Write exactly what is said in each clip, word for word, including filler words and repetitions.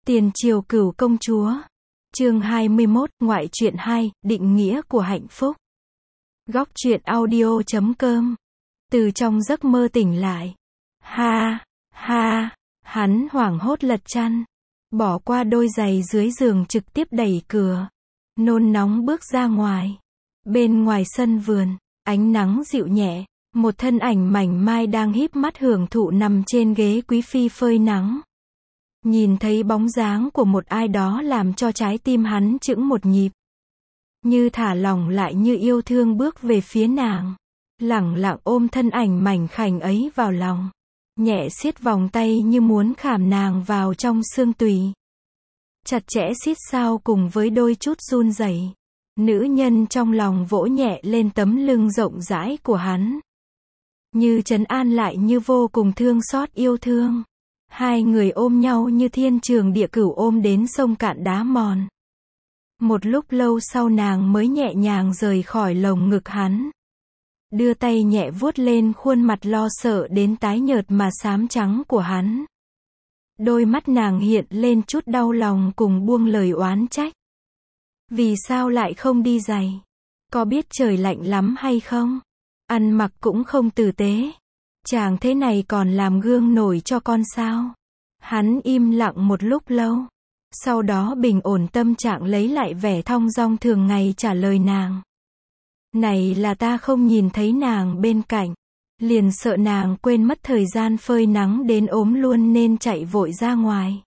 Tiền triều cửu công chúa. Chương hai mươi mốt, ngoại truyện hai, định nghĩa của hạnh phúc. Góc truyện audio chấm com. Từ trong giấc mơ tỉnh lại. Ha, ha, hắn hoảng hốt lật chăn. Bỏ qua đôi giày dưới giường trực tiếp đẩy cửa. Nôn nóng bước ra ngoài. Bên ngoài sân vườn, ánh nắng dịu nhẹ. Một thân ảnh mảnh mai đang híp mắt hưởng thụ nằm trên ghế quý phi phơi nắng. Nhìn thấy bóng dáng của một ai đó làm cho trái tim hắn chững một nhịp. Như thả lỏng lại như yêu thương bước về phía nàng. Lẳng lặng ôm thân ảnh mảnh khảnh ấy vào lòng. Nhẹ siết vòng tay như muốn khảm nàng vào trong xương tùy. Chặt chẽ siết sao cùng với đôi chút run rẩy. Nữ nhân trong lòng vỗ nhẹ lên tấm lưng rộng rãi của hắn. Như trấn an lại như vô cùng thương xót yêu thương. Hai người ôm nhau như thiên trường địa cửu ôm đến sông cạn đá mòn. Một lúc lâu sau nàng mới nhẹ nhàng rời khỏi lồng ngực hắn. Đưa tay nhẹ vuốt lên khuôn mặt lo sợ đến tái nhợt mà xám trắng của hắn. Đôi mắt nàng hiện lên chút đau lòng cùng buông lời oán trách. Vì sao lại không đi giày? Có biết trời lạnh lắm hay không? Ăn mặc cũng không tử tế. Chàng thế này còn làm gương nổi cho con sao? Hắn im lặng một lúc lâu. Sau đó bình ổn tâm trạng lấy lại vẻ thong dong thường ngày trả lời nàng. Này là ta không nhìn thấy nàng bên cạnh. Liền sợ nàng quên mất thời gian phơi nắng đến ốm luôn nên chạy vội ra ngoài.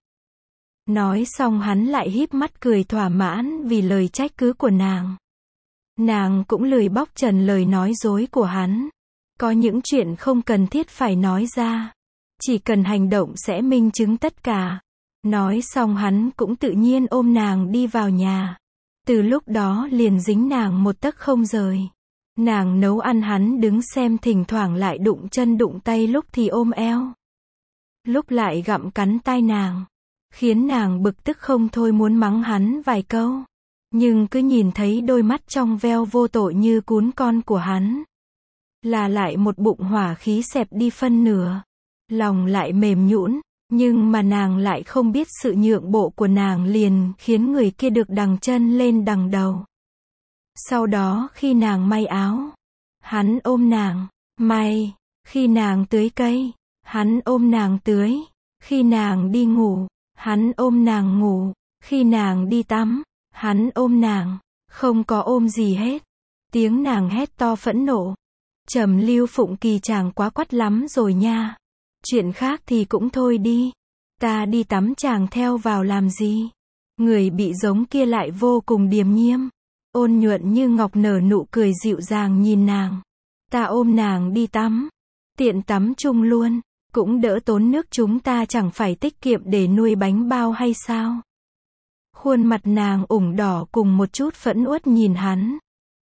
Nói xong hắn lại híp mắt cười thỏa mãn vì lời trách cứ của nàng. Nàng cũng lười bóc trần lời nói dối của hắn. Có những chuyện không cần thiết phải nói ra. Chỉ cần hành động sẽ minh chứng tất cả. Nói xong hắn cũng tự nhiên ôm nàng đi vào nhà. Từ lúc đó liền dính nàng một tấc không rời. Nàng nấu ăn hắn đứng xem thỉnh thoảng lại đụng chân đụng tay lúc thì ôm eo. Lúc lại gặm cắn tai nàng. Khiến nàng bực tức không thôi muốn mắng hắn vài câu. Nhưng cứ nhìn thấy đôi mắt trong veo vô tội như cún con của hắn. Là lại một bụng hỏa khí xẹp đi phân nửa. Lòng lại mềm nhũn, nhưng mà nàng lại không biết sự nhượng bộ của nàng liền khiến người kia được đằng chân lên đằng đầu. Sau đó khi nàng may áo, hắn ôm nàng, may. Khi nàng tưới cây, hắn ôm nàng tưới. Khi nàng đi ngủ, hắn ôm nàng ngủ. Khi nàng đi tắm, hắn ôm nàng. Không có ôm gì hết. Tiếng nàng hét to phẫn nộ. Trầm Lưu Phụng Kỳ chàng quá quắt lắm rồi nha. Chuyện khác thì cũng thôi đi. Ta đi tắm chàng theo vào làm gì? Người bị giống kia lại vô cùng điềm nhiên. Ôn nhuận như ngọc nở nụ cười dịu dàng nhìn nàng. Ta ôm nàng đi tắm. Tiện tắm chung luôn. Cũng đỡ tốn nước chúng ta chẳng phải tiết kiệm để nuôi bánh bao hay sao? Khuôn mặt nàng ửng đỏ cùng một chút phẫn uất nhìn hắn.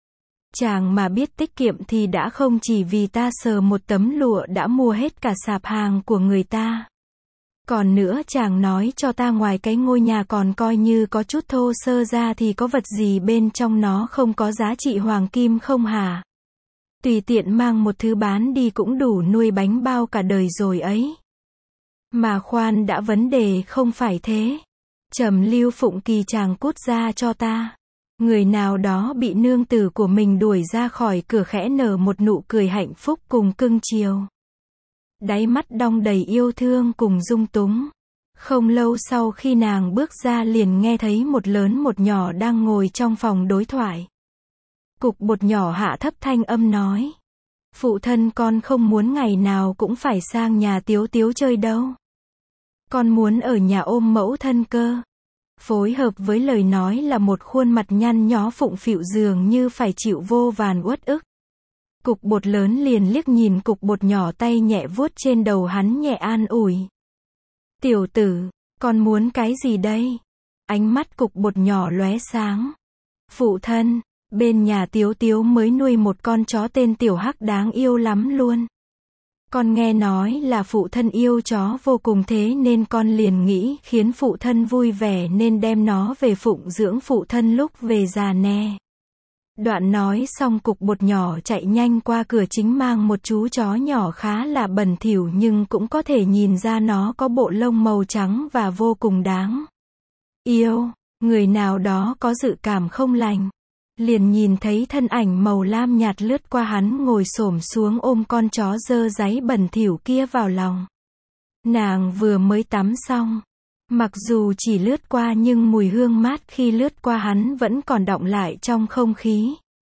Chàng mà biết tiết kiệm thì đã không chỉ vì ta sờ một tấm lụa đã mua hết cả sạp hàng của người ta. Còn nữa chàng nói cho ta ngoài cái ngôi nhà còn coi như có chút thô sơ ra thì có vật gì bên trong nó không có giá trị hoàng kim không hả? Tùy tiện mang một thứ bán đi cũng đủ nuôi bánh bao cả đời rồi ấy. Mà khoan đã, vấn đề không phải thế. Trầm Lưu Phụng Kỳ chàng cút ra cho ta. Người nào đó bị nương tử của mình đuổi ra khỏi cửa khẽ nở một nụ cười hạnh phúc cùng cưng chiều. Đáy mắt đong đầy yêu thương cùng dung túng. Không lâu sau khi nàng bước ra liền nghe thấy một lớn một nhỏ đang ngồi trong phòng đối thoại. Cục bột nhỏ hạ thấp thanh âm nói. Phụ thân con không muốn ngày nào cũng phải sang nhà Tiếu Tiếu chơi đâu. Con muốn ở nhà ôm mẫu thân cơ. Phối hợp với lời nói là một khuôn mặt nhăn nhó phụng phịu dường như phải chịu vô vàn uất ức. Cục bột lớn liền liếc nhìn cục bột nhỏ tay nhẹ vuốt trên đầu hắn nhẹ an ủi. Tiểu tử, con muốn cái gì đây? Ánh mắt cục bột nhỏ lóe sáng. Phụ thân, bên nhà Tiếu Tiếu mới nuôi một con chó tên Tiểu Hắc đáng yêu lắm luôn. Con nghe nói là phụ thân yêu chó vô cùng thế nên con liền nghĩ khiến phụ thân vui vẻ nên đem nó về phụng dưỡng phụ thân lúc về già nè. Đoạn nói xong cục bột nhỏ chạy nhanh qua cửa chính mang một chú chó nhỏ khá là bẩn thỉu nhưng cũng có thể nhìn ra nó có bộ lông màu trắng và vô cùng đáng Yêu, người nào đó có dự cảm không lành. Liền nhìn thấy thân ảnh màu lam nhạt lướt qua hắn ngồi xổm xuống ôm con chó dơ dáy bẩn thỉu kia vào lòng. Nàng vừa mới tắm xong. Mặc dù chỉ lướt qua nhưng mùi hương mát khi lướt qua hắn vẫn còn đọng lại trong không khí.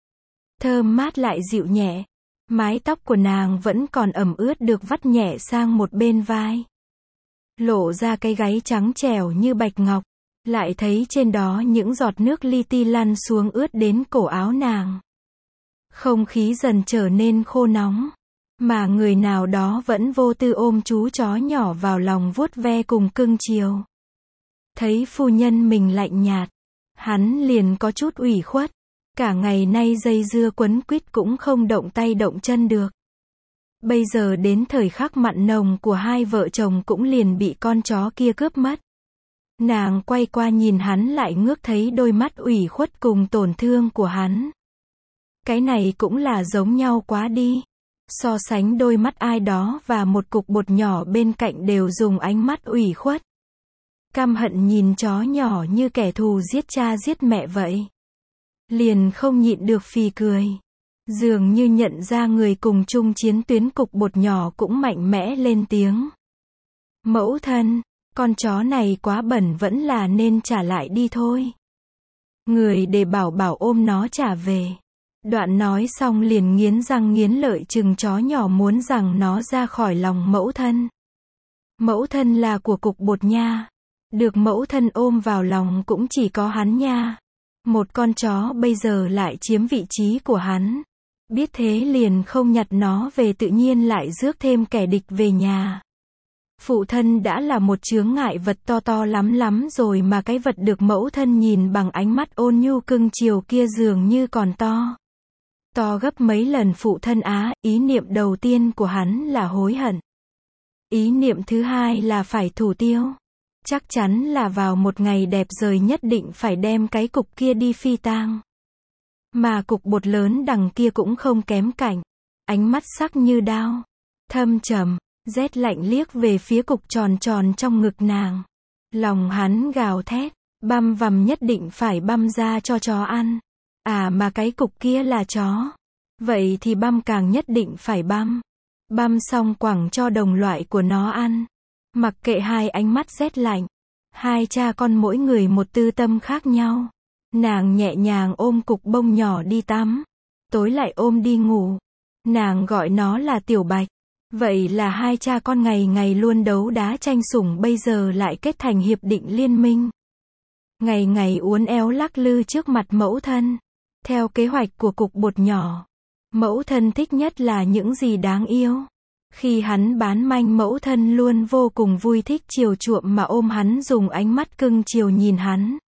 Thơm mát lại dịu nhẹ. Mái tóc của nàng vẫn còn ẩm ướt được vắt nhẹ sang một bên vai. Lộ ra cái gáy trắng trẻo như bạch ngọc. Lại thấy trên đó những giọt nước li ti lăn xuống ướt đến cổ áo nàng. Không khí dần trở nên khô nóng. Mà người nào đó vẫn vô tư ôm chú chó nhỏ vào lòng vuốt ve cùng cưng chiều. Thấy phu nhân mình lạnh nhạt. Hắn liền có chút ủy khuất. Cả ngày nay dây dưa quấn quýt cũng không động tay động chân được. Bây giờ đến thời khắc mặn nồng của hai vợ chồng cũng liền bị con chó kia cướp mất. Nàng quay qua nhìn hắn lại ngước thấy đôi mắt ủy khuất cùng tổn thương của hắn. Cái này cũng là giống nhau quá đi. So sánh đôi mắt ai đó và một cục bột nhỏ bên cạnh đều dùng ánh mắt ủy khuất. Căm hận nhìn chó nhỏ như kẻ thù giết cha giết mẹ vậy. Liền không nhịn được phì cười. Dường như nhận ra người cùng chung chiến tuyến, cục bột nhỏ cũng mạnh mẽ lên tiếng. Mẫu thân, con chó này quá bẩn, vẫn là nên trả lại đi thôi. Người để bảo bảo ôm nó trả về. Đoạn nói xong liền nghiến răng nghiến lợi chừng chó nhỏ muốn rằng nó ra khỏi lòng mẫu thân. Mẫu thân là của cục bột nha. Được mẫu thân ôm vào lòng cũng chỉ có hắn nha. Một con chó bây giờ lại chiếm vị trí của hắn. Biết thế liền không nhặt nó về, tự nhiên lại rước thêm kẻ địch về nhà. Phụ thân đã là một chướng ngại vật to to lắm lắm rồi mà cái vật được mẫu thân nhìn bằng ánh mắt ôn nhu cưng chiều kia dường như còn to. To gấp mấy lần phụ thân á. Ý niệm đầu tiên của hắn là hối hận. Ý niệm thứ hai là phải thủ tiêu. Chắc chắn là vào một ngày đẹp trời nhất định phải đem cái cục kia đi phi tang. Mà cục bột lớn đằng kia cũng không kém cạnh. Ánh mắt sắc như đao. Thâm trầm, rét lạnh liếc về phía cục tròn tròn trong ngực nàng. Lòng hắn gào thét. Băm vằm nhất định phải băm ra cho chó ăn. À mà cái cục kia là chó. Vậy thì băm càng nhất định phải băm. Băm xong quẳng cho đồng loại của nó ăn. Mặc kệ hai ánh mắt rét lạnh. Hai cha con mỗi người một tư tâm khác nhau. Nàng nhẹ nhàng ôm cục bông nhỏ đi tắm. Tối lại ôm đi ngủ. Nàng gọi nó là Tiểu Bạch. Vậy là hai cha con ngày ngày luôn đấu đá tranh sủng bây giờ lại kết thành hiệp định liên minh. Ngày ngày uốn éo lắc lư trước mặt mẫu thân. Theo kế hoạch của cục bột nhỏ. Mẫu thân thích nhất là những gì đáng yêu. Khi hắn bán manh mẫu thân luôn vô cùng vui thích chiều chuộng mà ôm hắn dùng ánh mắt cưng chiều nhìn hắn.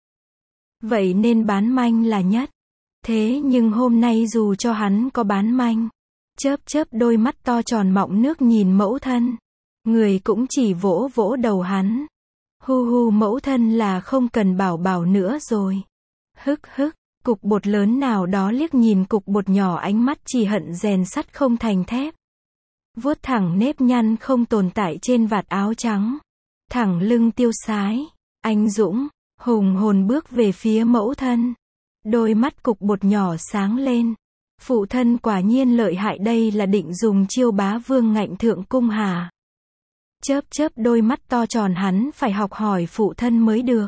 Vậy nên bán manh là nhất. Thế nhưng hôm nay dù cho hắn có bán manh, chớp chớp đôi mắt to tròn mọng nước nhìn mẫu thân, người cũng chỉ vỗ vỗ đầu hắn. Hu hu, mẫu thân là không cần bảo bảo nữa rồi. Hức hức, cục bột lớn nào đó liếc nhìn cục bột nhỏ, ánh mắt chỉ hận rèn sắt không thành thép. Vuốt thẳng nếp nhăn không tồn tại trên vạt áo trắng. Thẳng lưng tiêu sái, anh dũng, hùng hồn bước về phía mẫu thân. Đôi mắt cục bột nhỏ sáng lên. Phụ thân quả nhiên lợi hại, đây là định dùng chiêu bá vương ngạnh thượng cung hả? Chớp chớp đôi mắt to tròn, hắn phải học hỏi phụ thân mới được.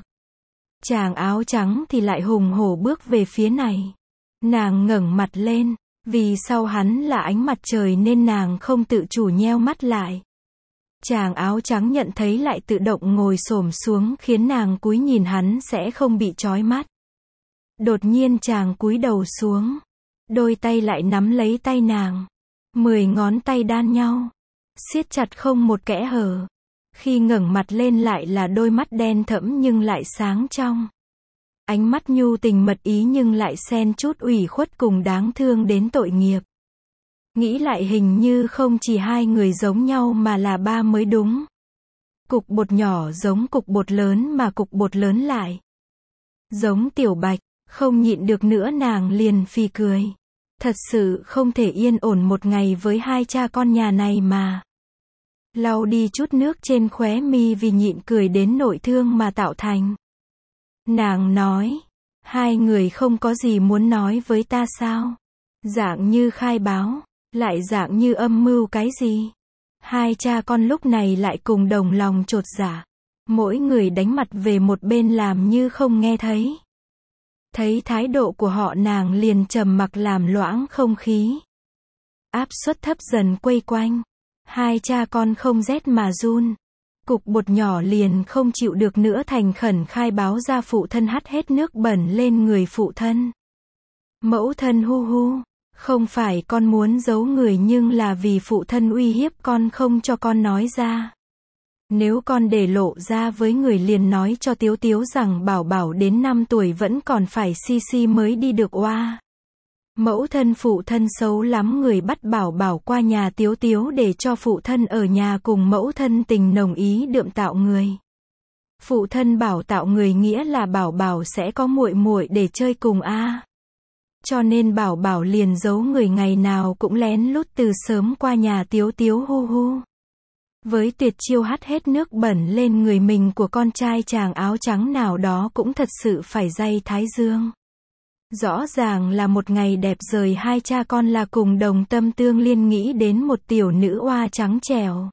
Chàng áo trắng thì lại hùng hổ bước về phía này. Nàng ngẩng mặt lên. Vì sau hắn là ánh mặt trời nên nàng không tự chủ nheo mắt lại. Chàng áo trắng nhận thấy lại tự động ngồi xổm xuống khiến nàng cúi nhìn hắn sẽ không bị chói mắt. Đột nhiên chàng cúi đầu xuống. Đôi tay lại nắm lấy tay nàng. Mười ngón tay đan nhau. Siết chặt không một kẽ hở. Khi ngẩng mặt lên lại là đôi mắt đen thẫm nhưng lại sáng trong. Ánh mắt nhu tình mật ý nhưng lại xen chút ủy khuất cùng đáng thương đến tội nghiệp. Nghĩ lại hình như không chỉ hai người giống nhau mà là ba mới đúng. Cục bột nhỏ giống cục bột lớn mà cục bột lớn lại giống Tiểu Bạch. Không nhịn được nữa nàng liền phì cười. Thật sự không thể yên ổn một ngày với hai cha con nhà này mà. Lau đi chút nước trên khóe mi vì nhịn cười đến nội thương mà tạo thành. Nàng nói, hai người không có gì muốn nói với ta sao? Dạng như khai báo, lại dạng như âm mưu cái gì? Hai cha con lúc này lại cùng đồng lòng chột dạ. Mỗi người đánh mặt về một bên làm như không nghe thấy. Thấy thái độ của họ nàng liền trầm mặc làm loãng không khí. Áp suất thấp dần quay quanh. Hai cha con không rét mà run. Cục bột nhỏ liền không chịu được nữa thành khẩn khai báo ra phụ thân hắt hết nước bẩn lên người phụ thân. Mẫu thân hu hu, không phải con muốn giấu người nhưng là vì phụ thân uy hiếp con không cho con nói ra. Nếu con để lộ ra với người liền nói cho Tiếu Tiếu rằng Bảo Bảo đến năm tuổi vẫn còn phải si si mới đi được oa. Mẫu thân phụ thân xấu lắm người bắt Bảo Bảo qua nhà Tiếu Tiếu để cho phụ thân ở nhà cùng mẫu thân tình nồng ý đượm tạo người. Phụ thân bảo tạo người nghĩa là Bảo Bảo sẽ có muội muội để chơi cùng a. Cho nên Bảo Bảo liền giấu người ngày nào cũng lén lút từ sớm qua nhà Tiếu Tiếu hu hu. Với tuyệt chiêu hắt hết nước bẩn lên người mình của con trai chàng áo trắng nào đó cũng thật sự phải day thái dương. Rõ ràng là một ngày đẹp rời hai cha con là cùng đồng tâm tương liên nghĩ đến một tiểu nữ oa trắng trẻo.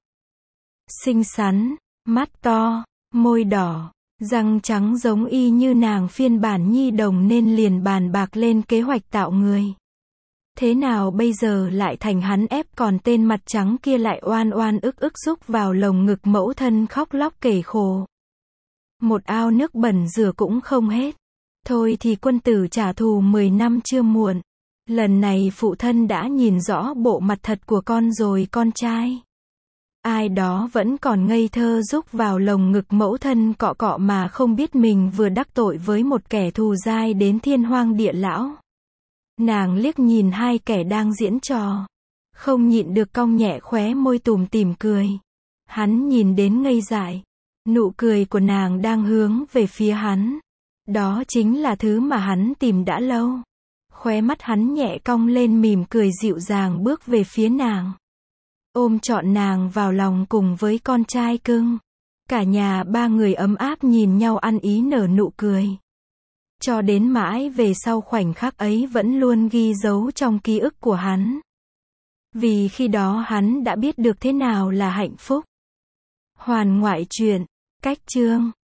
Xinh xắn, mắt to, môi đỏ, răng trắng giống y như nàng phiên bản nhi đồng nên liền bàn bạc lên kế hoạch tạo người. Thế nào bây giờ lại thành hắn ép còn tên mặt trắng kia lại oan oan ức ức rúc vào lồng ngực mẫu thân khóc lóc kể khổ. Một ao nước bẩn rửa cũng không hết. Thôi thì quân tử trả thù mười năm chưa muộn. Lần này phụ thân đã nhìn rõ bộ mặt thật của con rồi con trai. Ai đó vẫn còn ngây thơ rúc vào lồng ngực mẫu thân cọ cọ mà không biết mình vừa đắc tội với một kẻ thù dai đến thiên hoang địa lão. Nàng liếc nhìn hai kẻ đang diễn trò. Không nhịn được cong nhẹ khóe môi tủm tỉm cười. Hắn nhìn đến ngây dại. Nụ cười của nàng đang hướng về phía hắn. Đó chính là thứ mà hắn tìm đã lâu. Khóe mắt hắn nhẹ cong lên mỉm cười dịu dàng bước về phía nàng. Ôm trọn nàng vào lòng cùng với con trai cưng. Cả nhà ba người ấm áp nhìn nhau ăn ý nở nụ cười. Cho đến mãi về sau khoảnh khắc ấy vẫn luôn ghi dấu trong ký ức của hắn. Vì khi đó hắn đã biết được thế nào là hạnh phúc. Hoàn ngoại truyện, cách chương.